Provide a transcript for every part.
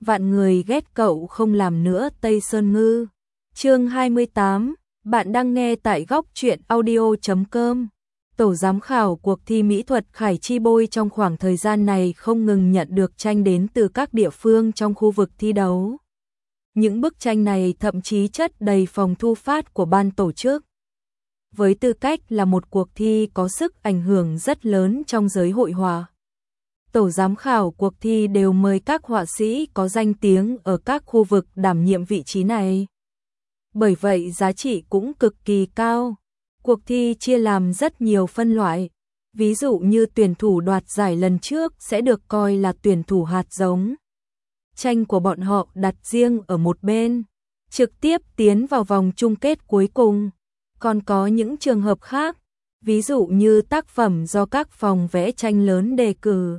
vạn người ghét cậu không làm nữa Tây Sơn Ngư. Chương 28, bạn đang nghe tại góc truyện audio.com. Tổ giám khảo cuộc thi mỹ thuật Khải Chi Bôi trong khoảng thời gian này không ngừng nhận được tranh đến từ các địa phương trong khu vực thi đấu. Những bức tranh này thậm chí chất đầy phòng thu phát của ban tổ chức. Với tư cách là một cuộc thi có sức ảnh hưởng rất lớn trong giới hội họa, tổ giám khảo cuộc thi đều mời các họa sĩ có danh tiếng ở các khu vực đảm nhiệm vị trí này. Bởi vậy giá trị cũng cực kỳ cao. Cuộc thi chia làm rất nhiều phân loại. Ví dụ như tuyển thủ đoạt giải lần trước sẽ được coi là tuyển thủ hạt giống. Tranh của bọn họ đặt riêng ở một bên, trực tiếp tiến vào vòng chung kết cuối cùng. Còn có những trường hợp khác, ví dụ như tác phẩm do các phòng vẽ tranh lớn đề cử,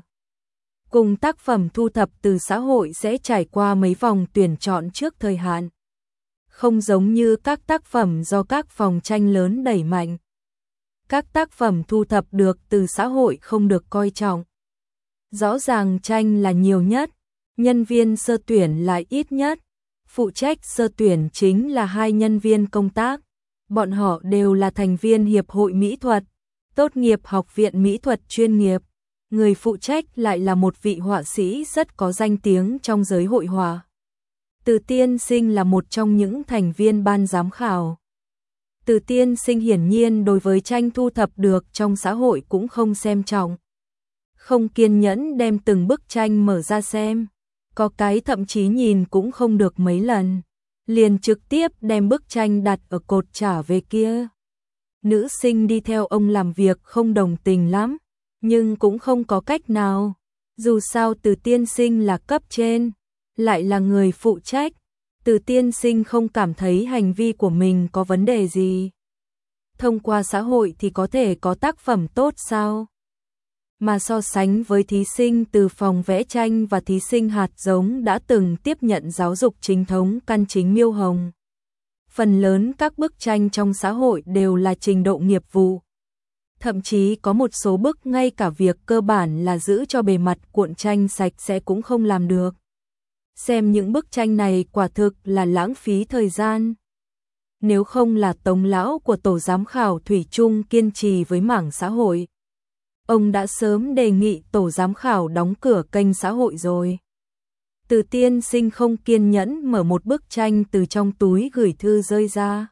cùng tác phẩm thu thập từ xã hội sẽ trải qua mấy vòng tuyển chọn trước thời hạn. Không giống như các tác phẩm do các phòng tranh lớn đẩy mạnh. Các tác phẩm thu thập được từ xã hội không được coi trọng. Rõ ràng tranh là nhiều nhất, nhân viên sơ tuyển là ít nhất. Phụ trách sơ tuyển chính là 2 nhân viên công tác. Bọn họ đều là thành viên Hiệp hội Mỹ thuật, tốt nghiệp Học viện Mỹ thuật chuyên nghiệp. Người phụ trách lại là một vị họa sĩ rất có danh tiếng trong giới hội họa. Từ Tiên Sinh là một trong những thành viên ban giám khảo. Từ Tiên Sinh hiển nhiên đối với tranh thu thập được trong xã hội cũng không xem trọng. Không kiên nhẫn đem từng bức tranh mở ra xem. Có cái thậm chí nhìn cũng không được mấy lần, liền trực tiếp đem bức tranh đặt ở cột trả về kia. Nữ sinh đi theo ông làm việc không đồng tình lắm, nhưng cũng không có cách nào. Dù sao Từ Tiên Sinh là cấp trên, lại là người phụ trách. Từ Tiên Sinh không cảm thấy hành vi của mình có vấn đề gì. Thông qua xã hội thì có thể có tác phẩm tốt sao? Mà so sánh với thí sinh từ phòng vẽ tranh và thí sinh hạt giống đã từng tiếp nhận giáo dục chính thống căn chính Miêu Hồng. Phần lớn các bức tranh trong xã hội đều là trình độ nghiệp vụ. Thậm chí có một số bức ngay cả việc cơ bản là giữ cho bề mặt cuộn tranh sạch sẽ cũng không làm được. Xem những bức tranh này quả thực là lãng phí thời gian. Nếu không là tống lão của tổ giám khảo thủy chung kiên trì với mảng xã hội, ông đã sớm đề nghị tổ giám khảo đóng cửa kênh xã hội rồi. Từ Tiên Sinh không kiên nhẫn mở một bức tranh từ trong túi gửi thư rơi ra.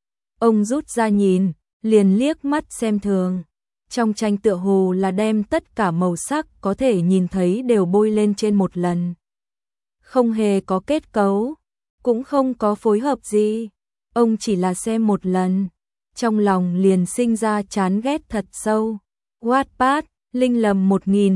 Ông rút ra nhìn, liền liếc mắt xem thường. Trong tranh tựa hồ là đem tất cả màu sắc có thể nhìn thấy đều bôi lên trên một lần. Không hề có kết cấu, cũng không có phối hợp gì. Ông chỉ là xem một lần, trong lòng liền sinh ra chán ghét thật sâu. Wattpad, Linh Lầm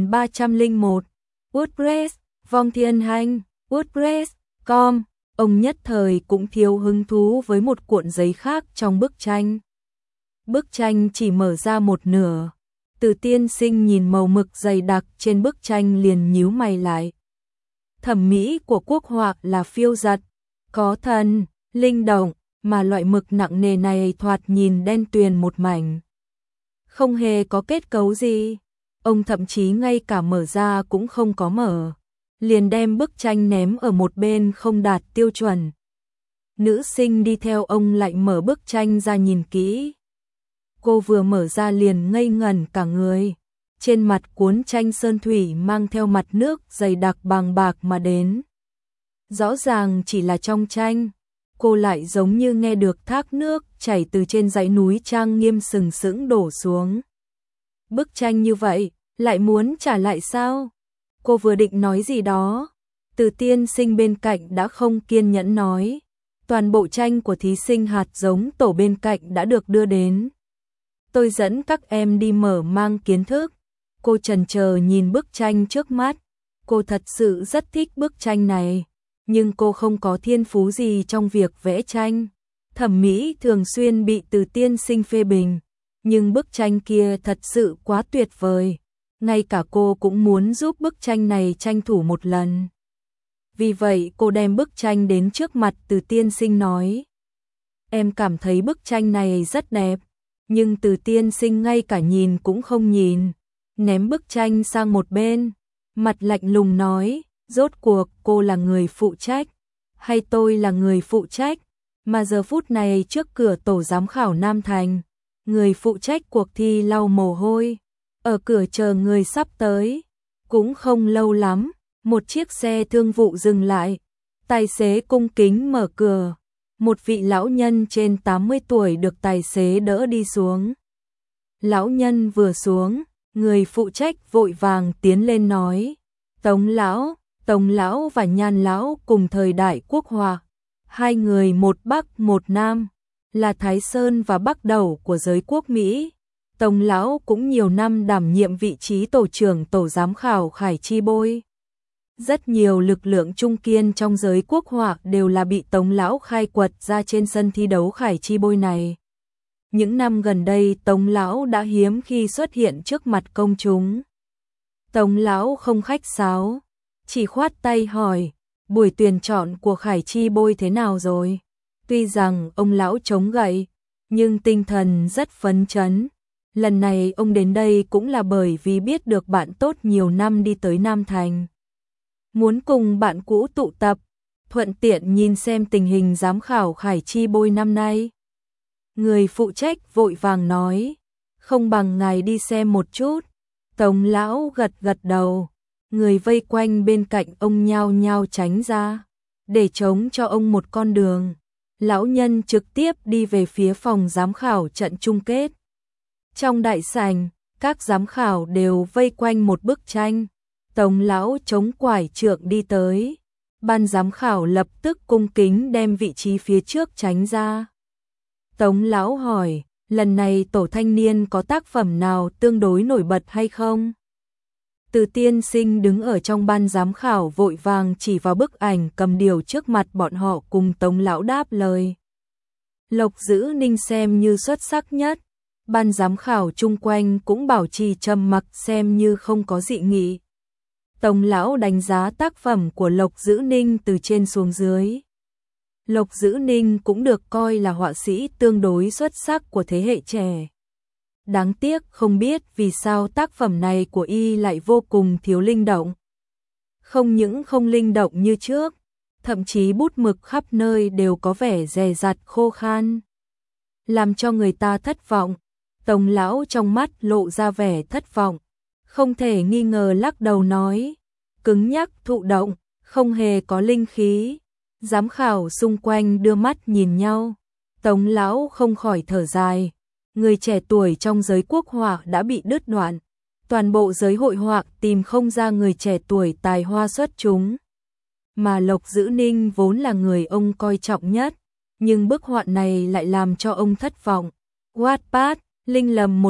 1301, WordPress, Vong Thiên Hành, WordPress.com. Ông nhất thời cũng thiếu hứng thú với một cuộn giấy khác trong bức tranh. Bức tranh chỉ mở ra một nửa. Từ Tiên Sinh nhìn màu mực dày đặc trên bức tranh liền nhíu mày lại. Thẩm mỹ của quốc họa là phiêu dật, có thần, linh động, mà loại mực nặng nề này thoạt nhìn đen tuyền một mảnh. Không hề có kết cấu gì. Ông thậm chí ngay cả mở ra cũng không có mở. Liền đem bức tranh ném ở một bên không đạt tiêu chuẩn. Nữ sinh đi theo ông lại mở bức tranh ra nhìn kỹ. Cô vừa mở ra liền ngây ngẩn cả người. Trên mặt cuốn tranh sơn thủy mang theo mặt nước dày đặc bàng bạc mà đến. Rõ ràng chỉ là trong tranh, cô lại giống như nghe được thác nước chảy từ trên dãy núi trang nghiêm sừng sững đổ xuống. Bức tranh như vậy, lại muốn trả lại sao? Cô vừa định nói gì đó, Từ Tiên Sinh bên cạnh đã không kiên nhẫn nói. Toàn bộ tranh của thí sinh hạt giống tổ bên cạnh đã được đưa đến. Tôi dẫn các em đi mở mang kiến thức. Cô chần chờ nhìn bức tranh trước mắt. Cô thật sự rất thích bức tranh này, nhưng cô không có thiên phú gì trong việc vẽ tranh. Thẩm mỹ thường xuyên bị Từ Tiên Sinh phê bình, nhưng bức tranh kia thật sự quá tuyệt vời. Ngay cả cô cũng muốn giúp bức tranh này tranh thủ một lần. Vì vậy cô đem bức tranh đến trước mặt Từ Tiên Sinh nói. Em cảm thấy bức tranh này rất đẹp, nhưng Từ Tiên Sinh ngay cả nhìn cũng không nhìn, ném bức tranh sang một bên, mặt lạnh lùng nói, Rốt cuộc cô là người phụ trách, hay tôi là người phụ trách? Mà giờ phút này trước cửa tổ giám khảo Nam Thành, người phụ trách cuộc thi lau mồ hôi, ở cửa chờ người sắp tới. Cũng không lâu lắm, một chiếc xe thương vụ dừng lại, tài xế cung kính mở cửa, một vị lão nhân trên 80 tuổi được tài xế đỡ đi xuống. Lão nhân vừa xuống, người phụ trách vội vàng tiến lên nói, Tống lão và Nhan lão cùng thời đại quốc hòa, hai người một Bắc một Nam, là Thái Sơn và Bắc Đầu của giới quốc Mỹ. Tống lão cũng nhiều năm đảm nhiệm vị trí tổ trưởng tổ giám khảo Khải Chi Bôi. Rất nhiều lực lượng trung kiên trong giới quốc họa đều là bị Tống lão khai quật ra trên sân thi đấu Khải Chi Bôi này. Những năm gần đây Tống lão đã hiếm khi xuất hiện trước mặt công chúng. Tống lão không khách sáo, chỉ khoát tay hỏi, buổi tuyển chọn của Khải Chi Bôi thế nào rồi? Tuy rằng ông lão chống gậy, nhưng tinh thần rất phấn chấn. Lần này ông đến đây cũng là bởi vì biết được bạn tốt nhiều năm đi tới Nam Thành. Muốn cùng bạn cũ tụ tập, thuận tiện nhìn xem tình hình giám khảo Khải Chi Bôi năm nay. Người phụ trách vội vàng nói, không bằng ngài đi xem một chút. Tống lão gật gật đầu, người vây quanh bên cạnh ông nhao nhao tránh ra, để trống cho ông một con đường. Lão nhân trực tiếp đi về phía phòng giám khảo trận chung kết. Trong đại sảnh, các giám khảo đều vây quanh một bức tranh. Tống lão chống quải trượng đi tới. Ban giám khảo lập tức cung kính đem vị trí phía trước tránh ra. Tống lão hỏi, lần này tổ thanh niên có tác phẩm nào tương đối nổi bật hay không? Từ tiên sinh đứng ở trong ban giám khảo vội vàng chỉ vào bức ảnh cầm điểu trước mặt bọn họ cùng Tống lão đáp lời. Lộc Dữ Ninh xem như xuất sắc nhất. Ban giám khảo chung quanh cũng bảo trì trầm mặc xem như không có dị nghị. Tống lão đánh giá tác phẩm của Lộc Dữ Ninh từ trên xuống dưới. Lộc Dữ Ninh cũng được coi là họa sĩ tương đối xuất sắc của thế hệ trẻ. Đáng tiếc không biết vì sao tác phẩm này của y lại vô cùng thiếu linh động. Không những không linh động như trước, thậm chí bút mực khắp nơi đều có vẻ dè dặt khô khan, làm cho người ta thất vọng. Tống lão trong mắt lộ ra vẻ thất vọng, không thể nghi ngờ lắc đầu nói, cứng nhắc thụ động, không hề có linh khí. Giám khảo xung quanh đưa mắt nhìn nhau, Tống lão không khỏi thở dài, người trẻ tuổi trong giới quốc họa đã bị đứt đoạn, toàn bộ giới hội họa tìm không ra người trẻ tuổi tài hoa xuất chúng. Mà Lộc Dữ Ninh vốn là người ông coi trọng nhất, nhưng bức họa này lại làm cho ông thất vọng. Wattpad, Linh Lầm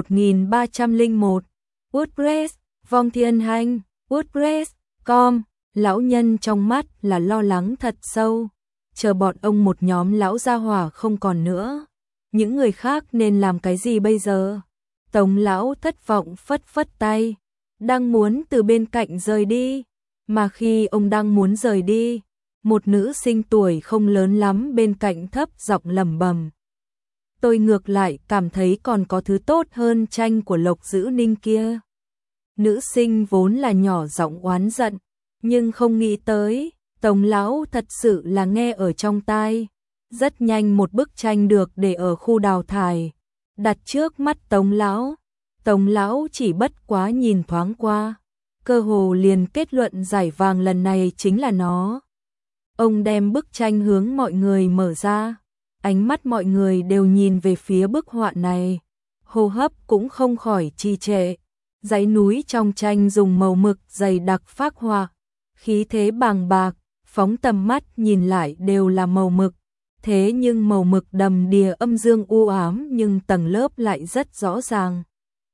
1301, WordPress, Vong Thiên Hành, WordPress.com. Lão nhân trong mắt là lo lắng thật sâu, chờ bọn ông một nhóm lão gia hỏa không còn nữa. Những người khác nên làm cái gì bây giờ? Tống lão thất vọng phất phất tay, đang muốn từ bên cạnh rời đi. Mà khi ông đang muốn rời đi, một nữ sinh tuổi không lớn lắm bên cạnh thấp giọng lẩm bẩm. Tôi ngược lại cảm thấy còn có thứ tốt hơn tranh của Lộc Dữ Ninh kia. Nữ sinh vốn là nhỏ giọng oán giận, nhưng không nghĩ tới, Tống lão thật sự là nghe ở trong tai. Rất nhanh một bức tranh được để ở khu đào thải, đặt trước mắt Tống lão. Tống lão chỉ bất quá nhìn thoáng qua, cơ hồ liền kết luận giải vàng lần này chính là nó. Ông đem bức tranh hướng mọi người mở ra, ánh mắt mọi người đều nhìn về phía bức họa này, hô hấp cũng không khỏi trì trệ. Dãy núi trong tranh dùng màu mực dày đặc phác họa, khí thế bàng bạc, phóng tầm mắt nhìn lại đều là màu mực. Thế nhưng màu mực đầm đìa âm dương u ám nhưng tầng lớp lại rất rõ ràng.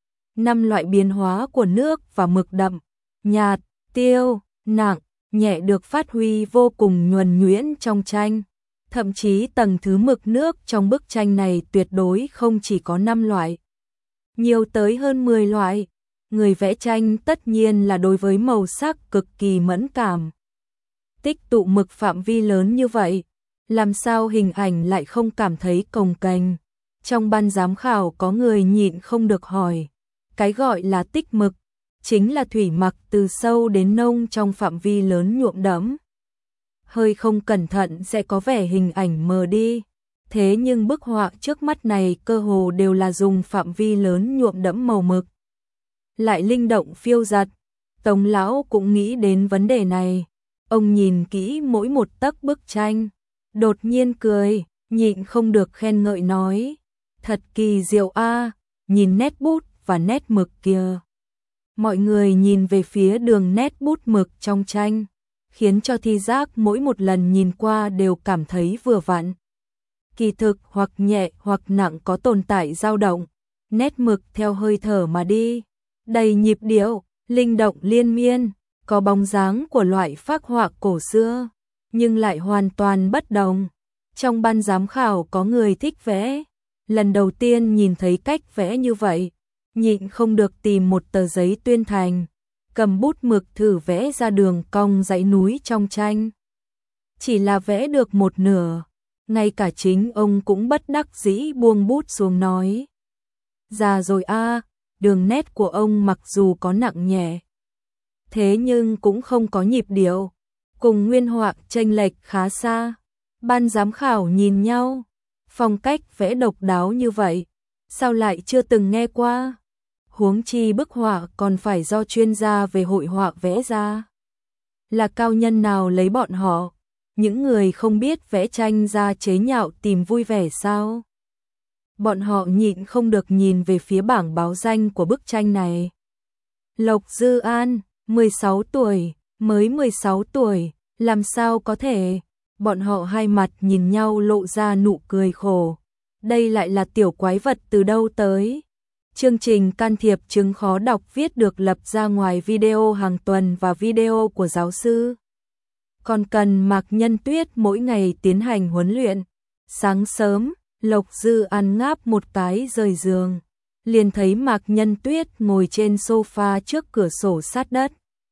5 loại biến hóa của nước và mực đậm, nhạt, tiêu, nặng, nhẹ được phát huy vô cùng nhuần nhuyễn trong tranh. Thậm chí tầng thứ mực nước trong bức tranh này tuyệt đối không chỉ có 5 loại, nhiều tới hơn 10 loại. Người vẽ tranh tất nhiên là đối với màu sắc cực kỳ mẫn cảm. Tích tụ mực phạm vi lớn như vậy, làm sao hình ảnh lại không cảm thấy cồng kềnh? Trong ban giám khảo có người nhịn không được hỏi, cái gọi là tích mực, chính là thủy mặc từ sâu đến nông trong phạm vi lớn nhuộm đẫm. Hơi không cẩn thận sẽ có vẻ hình ảnh mờ đi. Thế nhưng bức họa trước mắt này cơ hồ đều là dùng phạm vi lớn nhuộm đẫm màu mực. Lại linh động phiêu dật. Tống lão cũng nghĩ đến vấn đề này. Ông nhìn kỹ mỗi một tấc bức tranh, đột nhiên cười, nhịn không được khen ngợi nói. Thật kỳ diệu a, nhìn nét bút và nét mực kia. Mọi người nhìn về phía đường nét bút mực trong tranh, khiến cho thi giác mỗi một lần nhìn qua đều cảm thấy vừa vặn. Kỳ thực hoặc nhẹ hoặc nặng có tồn tại dao động, nét mực theo hơi thở mà đi, đầy nhịp điệu, linh động liên miên, có bóng dáng của loại phác họa cổ xưa, nhưng lại hoàn toàn bất đồng. Trong ban giám khảo có người thích vẽ, lần đầu tiên nhìn thấy cách vẽ như vậy, nhịn không được tìm một tờ giấy tuyên thành, cầm bút mực thử vẽ ra đường cong dãy núi trong tranh. Chỉ là vẽ được một nửa, ngay cả chính ông cũng bất đắc dĩ buông bút xuống nói. Già rồi a, đường nét của ông mặc dù có nặng nhẹ, thế nhưng cũng không có nhịp điệu, cùng nguyên họa chênh lệch khá xa. Ban giám khảo nhìn nhau, phong cách vẽ độc đáo như vậy, sao lại chưa từng nghe qua? Huống chi bức họa còn phải do chuyên gia về hội họa vẽ ra. Là cao nhân nào lấy bọn họ, những người không biết vẽ tranh ra chế nhạo tìm vui vẻ sao? Bọn họ nhịn không được nhìn về phía bảng báo danh của bức tranh này. Lộc Dư An, 16 tuổi, mới 16 tuổi, làm sao có thể? Bọn họ hai mặt nhìn nhau lộ ra nụ cười khổ. Đây lại là tiểu quái vật từ đâu tới? Chương trình can thiệp chứng khó đọc viết được lập ra ngoài video hàng tuần và video của giáo sư. Còn cần Mạc Nhân Tuyết mỗi ngày tiến hành huấn luyện. Sáng sớm, Lộc Dư An ngáp một cái rời giường, liền thấy Mạc Nhân Tuyết ngồi trên sofa trước cửa sổ sát đất.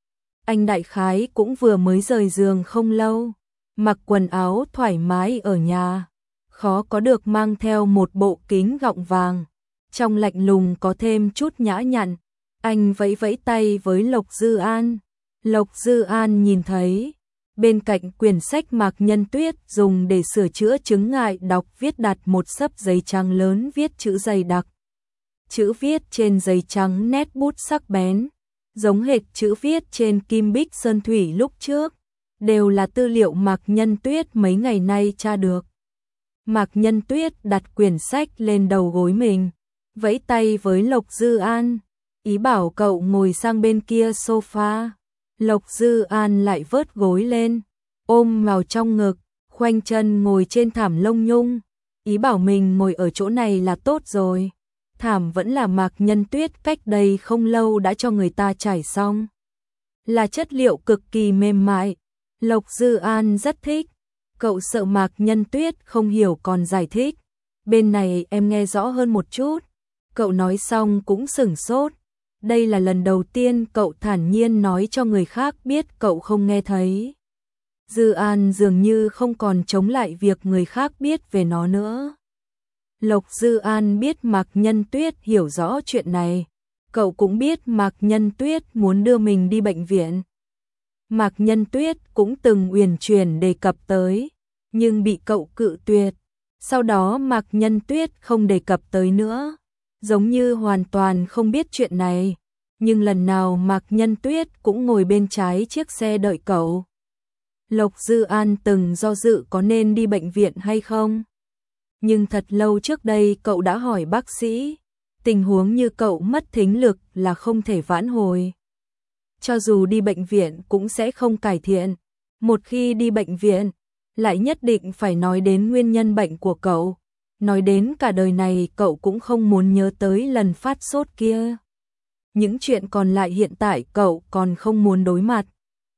Anh đại khái cũng vừa mới rời giường không lâu, mặc quần áo thoải mái ở nhà, khó có được mang theo một bộ kính gọng vàng, trong lạnh lùng có thêm chút nhã nhặn. Anh vẫy vẫy tay với Lộc Dư An. Lộc Dư An nhìn thấy, bên cạnh quyển sách Mạc Nhân Tuyết dùng để sửa chữa chứng ngại đọc viết đặt một xấp giấy trắng lớn viết chữ dày đặc. Chữ viết trên giấy trắng nét bút sắc bén, giống hệt chữ viết trên kim bích sơn thủy lúc trước, đều là tư liệu Mạc Nhân Tuyết mấy ngày nay tra được. Mạc Nhân Tuyết đặt quyển sách lên đầu gối mình, vẫy tay với Lộc Dư An, ý bảo cậu ngồi sang bên kia sofa. Lộc Dư An lại vớt gối lên, ôm vào trong ngực, khoanh chân ngồi trên thảm lông nhung, ý bảo mình ngồi ở chỗ này là tốt rồi. Thảm vẫn là Mạc Nhân Tuyết cách đây không lâu đã cho người ta trải xong, là chất liệu cực kỳ mềm mại. Lộc Dư An rất thích. Cậu sợ Mạc Nhân Tuyết không hiểu còn giải thích. Bên này em nghe rõ hơn một chút. Cậu nói xong cũng sửng sốt. Đây là lần đầu tiên cậu thản nhiên nói cho người khác biết cậu không nghe thấy. Dư An dường như không còn chống lại việc người khác biết về nó nữa. Lộc Dư An biết Mạc Nhân Tuyết hiểu rõ chuyện này. Cậu cũng biết Mạc Nhân Tuyết muốn đưa mình đi bệnh viện. Mạc Nhân Tuyết cũng từng uyển chuyển đề cập tới, nhưng bị cậu cự tuyệt. Sau đó Mạc Nhân Tuyết không đề cập tới nữa, giống như hoàn toàn không biết chuyện này. Nhưng lần nào Mạc Nhân Tuyết cũng ngồi bên trái chiếc xe đợi cậu. Lộc Dư An từng do dự có nên đi bệnh viện hay không. Nhưng thật lâu trước đây cậu đã hỏi bác sĩ, tình huống như cậu mất thính lực là không thể vãn hồi. Cho dù đi bệnh viện cũng sẽ không cải thiện. Một khi đi bệnh viện, lại nhất định phải nói đến nguyên nhân bệnh của cậu. Nói đến cả đời này cậu cũng không muốn nhớ tới lần phát sốt kia. Những chuyện còn lại hiện tại cậu còn không muốn đối mặt.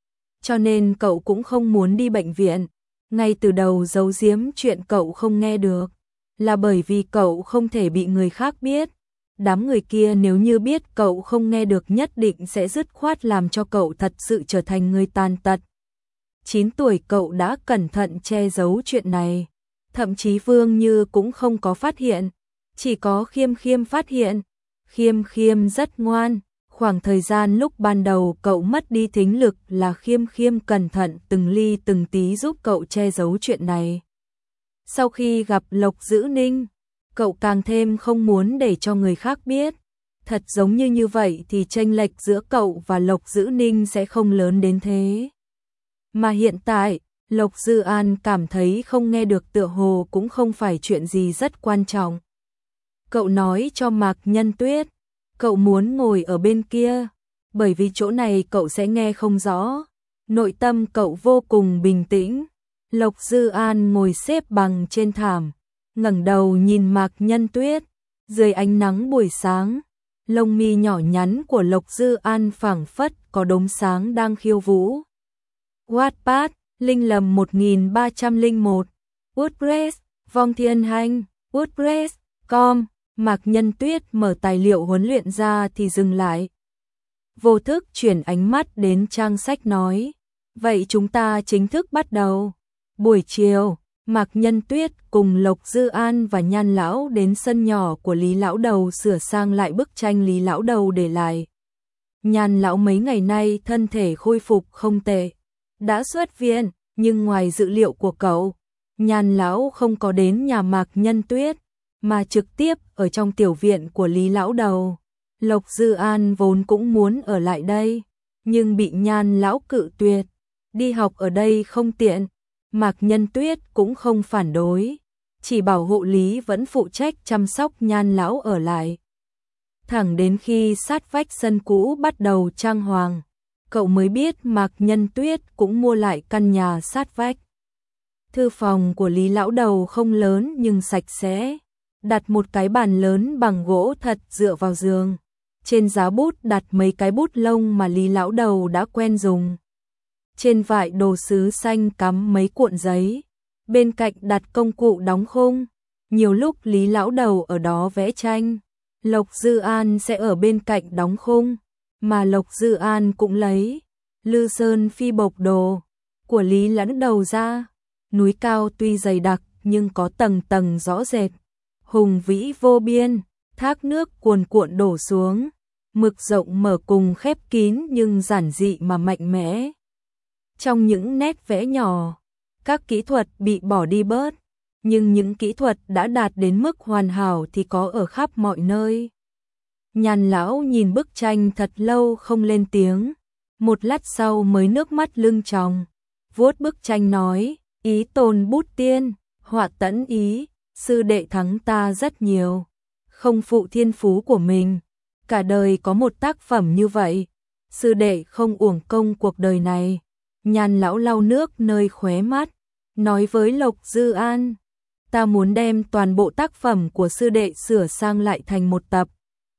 Cho nên cậu cũng không muốn đi bệnh viện. Ngay từ đầu giấu giếm chuyện cậu không nghe được, là bởi vì cậu không thể bị người khác biết. Đám người kia nếu như biết cậu không nghe được nhất định sẽ dứt khoát làm cho cậu thật sự trở thành người tàn tật. 9 tuổi cậu đã cẩn thận che giấu chuyện này. Thậm chí Vương Như cũng không có phát hiện. Chỉ có Khiêm Khiêm phát hiện. Khiêm Khiêm rất ngoan, Khoảng thời gian lúc ban đầu cậu mất đi thính lực là Khiêm Khiêm cẩn thận từng ly từng tí giúp cậu che giấu chuyện này. Sau khi gặp Lộc Dữ Ninh, cậu càng thêm không muốn để cho người khác biết. Thật giống như vậy thì chênh lệch giữa cậu và Lộc Dữ Ninh sẽ không lớn đến thế. Mà hiện tại, Lộc Dư An cảm thấy không nghe được tựa hồ cũng không phải chuyện gì rất quan trọng. Cậu nói cho Mạc Nhân Tuyết, cậu muốn ngồi ở bên kia, bởi vì chỗ này cậu sẽ nghe không rõ. Nội tâm cậu vô cùng bình tĩnh. Lộc Dư An ngồi xếp bằng trên thảm, ngẩng đầu nhìn Mạc Nhân Tuyết, dưới ánh nắng buổi sáng, lông mi nhỏ nhắn của Lộc Dư An phảng phất có đốm sáng đang khiêu vũ. Wattpad, Linh Lầm 1301, WordPress, Vong Thiên Hành, WordPress.com. Mạc Nhân Tuyết mở tài liệu huấn luyện ra thì dừng lại. Vô thức chuyển ánh mắt đến trang sách nói, vậy chúng ta chính thức bắt đầu. Buổi chiều, Mạc Nhân Tuyết cùng Lộc Dư An và Nhan Lão đến sân nhỏ của Lý Lão Đầu sửa sang lại bức tranh Lý Lão Đầu để lại. Nhan Lão mấy ngày nay thân thể khôi phục không tệ, đã xuất viện, nhưng ngoài dự liệu của cậu, Nhan Lão không có đến nhà Mạc Nhân Tuyết, mà trực tiếp ở trong tiểu viện của Lý Lão Đầu. Lộc Dư An vốn cũng muốn ở lại đây, nhưng bị Nhan Lão cự tuyệt, đi học ở đây không tiện. Mạc Nhân Tuyết cũng không phản đối, chỉ bảo hộ lý vẫn phụ trách chăm sóc Nhan Lão ở lại. Thẳng đến khi sát vách sân cũ bắt đầu trang hoàng, cậu mới biết Mạc Nhân Tuyết cũng mua lại căn nhà sát vách. Thư phòng của Lý Lão Đầu không lớn nhưng sạch sẽ, đặt một cái bàn lớn bằng gỗ thật dựa vào giường. Trên giá bút đặt mấy cái bút lông mà Lý Lão Đầu đã quen dùng. Trên vại đồ sứ xanh cắm mấy cuộn giấy, bên cạnh đặt công cụ đóng khung. Nhiều lúc Lý Lão Đầu ở đó vẽ tranh, Lộc Dư An sẽ ở bên cạnh đóng khung, mà Lộc Dư An cũng lấy Lư Sơn Phi Bộc Đồ của Lý Lão Đầu ra. Núi cao tuy dày đặc nhưng có tầng tầng rõ rệt, hùng vĩ vô biên, thác nước cuồn cuộn đổ xuống, mực rộng mở cùng khép kín nhưng giản dị mà mạnh mẽ. Trong những nét vẽ nhỏ, các kỹ thuật bị bỏ đi bớt, nhưng những kỹ thuật đã đạt đến mức hoàn hảo thì có ở khắp mọi nơi. Nhan Lão nhìn bức tranh thật lâu không lên tiếng, một lát sau mới nước mắt lưng tròng, vuốt bức tranh nói, ý tồn bút tiên, họa tẫn ý, sư đệ thắng ta rất nhiều, không phụ thiên phú của mình, cả đời có một tác phẩm như vậy, sư đệ không uổng công cuộc đời này. Nhan Lão lau nước nơi khóe mắt, nói với Lộc Dư An, ta muốn đem toàn bộ tác phẩm của sư đệ sửa sang lại thành một tập.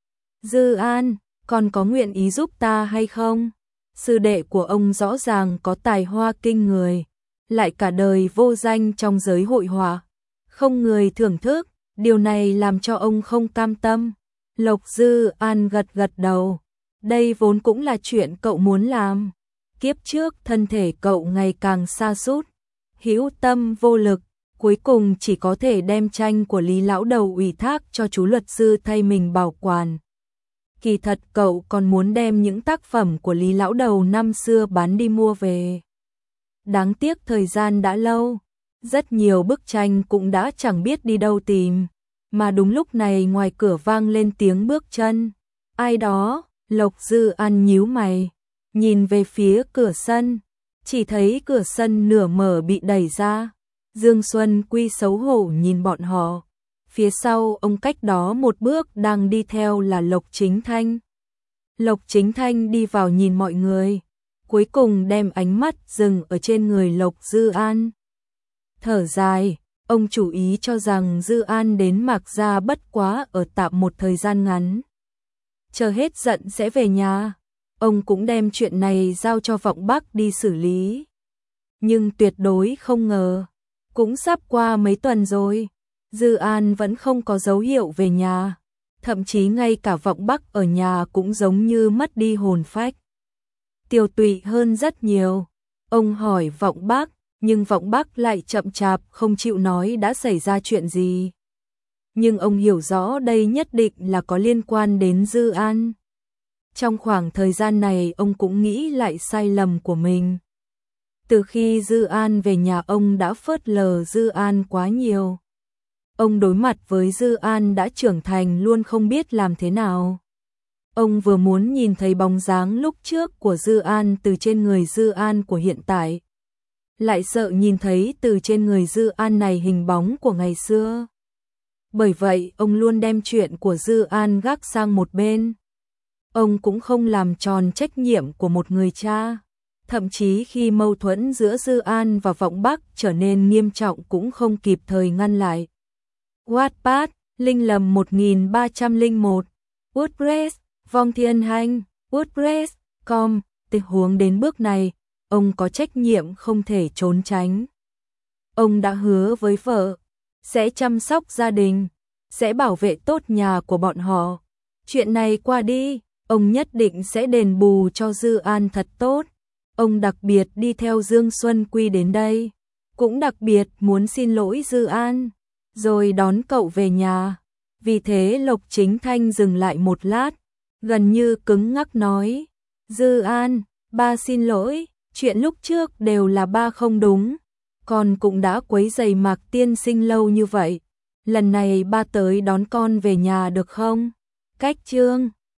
Dư An, còn có nguyện ý giúp ta hay không? Sư đệ của ông rõ ràng có tài hoa kinh người, lại cả đời vô danh trong giới hội họa, không người thưởng thức, điều này làm cho ông không cam tâm. Lộc Dư An gật gật đầu, đây vốn cũng là chuyện cậu muốn làm. Kiếp trước thân thể cậu ngày càng sa sút, hữu tâm vô lực, cuối cùng chỉ có thể đem tranh của Lý Lão Đầu ủy thác cho chú luật sư thay mình bảo quản. Kỳ thật cậu còn muốn đem những tác phẩm của Lý Lão Đầu năm xưa bán đi mua về. Đáng tiếc thời gian đã lâu, rất nhiều bức tranh cũng đã chẳng biết đi đâu tìm, mà đúng lúc này ngoài cửa vang lên tiếng bước chân. Ai đó? Lộc Dư An nhíu mày, nhìn về phía cửa sân, chỉ thấy cửa sân nửa mở bị đẩy ra. Dương Xuân Quy xấu hổ nhìn bọn họ, phía sau ông cách đó một bước đang đi theo là Lộc Chính Thanh. Lộc Chính Thanh đi vào nhìn mọi người, cuối cùng đem ánh mắt dừng ở trên người Lộc Dư An. Thở dài, ông chủ ý cho rằng Dư An đến Mạc Gia bất quá ở tạm một thời gian ngắn, chờ hết giận sẽ về nhà. Ông cũng đem chuyện này giao cho Vọng Bắc đi xử lý. Nhưng tuyệt đối không ngờ, cũng sắp qua mấy tuần rồi, Dư An vẫn không có dấu hiệu về nhà, thậm chí ngay cả Vọng Bắc ở nhà cũng giống như mất đi hồn phách, tiêu tụy hơn rất nhiều. Ông hỏi Vọng Bắc, nhưng Vọng Bắc lại chậm chạp không chịu nói đã xảy ra chuyện gì. Nhưng ông hiểu rõ đây nhất định là có liên quan đến Dư An. Trong khoảng thời gian này ông cũng nghĩ lại sai lầm của mình. Từ khi Dư An về nhà ông đã phớt lờ Dư An quá nhiều. Ông đối mặt với Dư An đã trưởng thành luôn không biết làm thế nào. Ông vừa muốn nhìn thấy bóng dáng lúc trước của Dư An từ trên người Dư An của hiện tại, lại sợ nhìn thấy từ trên người Dư An này hình bóng của ngày xưa. Bởi vậy ông luôn đem chuyện của Dư An gác sang một bên. Ông cũng không làm tròn trách nhiệm của một người cha. Thậm chí khi mâu thuẫn giữa Dư An và Vọng Bắc trở nên nghiêm trọng cũng không kịp thời ngăn lại. Wattpad, Linh Lầm 1301, WordPress, Vong Thiên Hành, WordPress.com. Tình huống đến bước này, ông có trách nhiệm không thể trốn tránh. Ông đã hứa với vợ, sẽ chăm sóc gia đình, sẽ bảo vệ tốt nhà của bọn họ. Chuyện này qua đi, ông nhất định sẽ đền bù cho Dư An thật tốt. Ông đặc biệt đi theo Dương Xuân Quy đến đây, cũng đặc biệt muốn xin lỗi Dư An, rồi đón cậu về nhà. Vì thế Lộc Chính Thanh dừng lại một lát, gần như cứng ngắc nói, Dư An, ba xin lỗi, chuyện lúc trước đều là ba không đúng, con cũng đã quấy rầy Mạc tiên sinh lâu như vậy, lần này ba tới đón con về nhà được không? Cách chương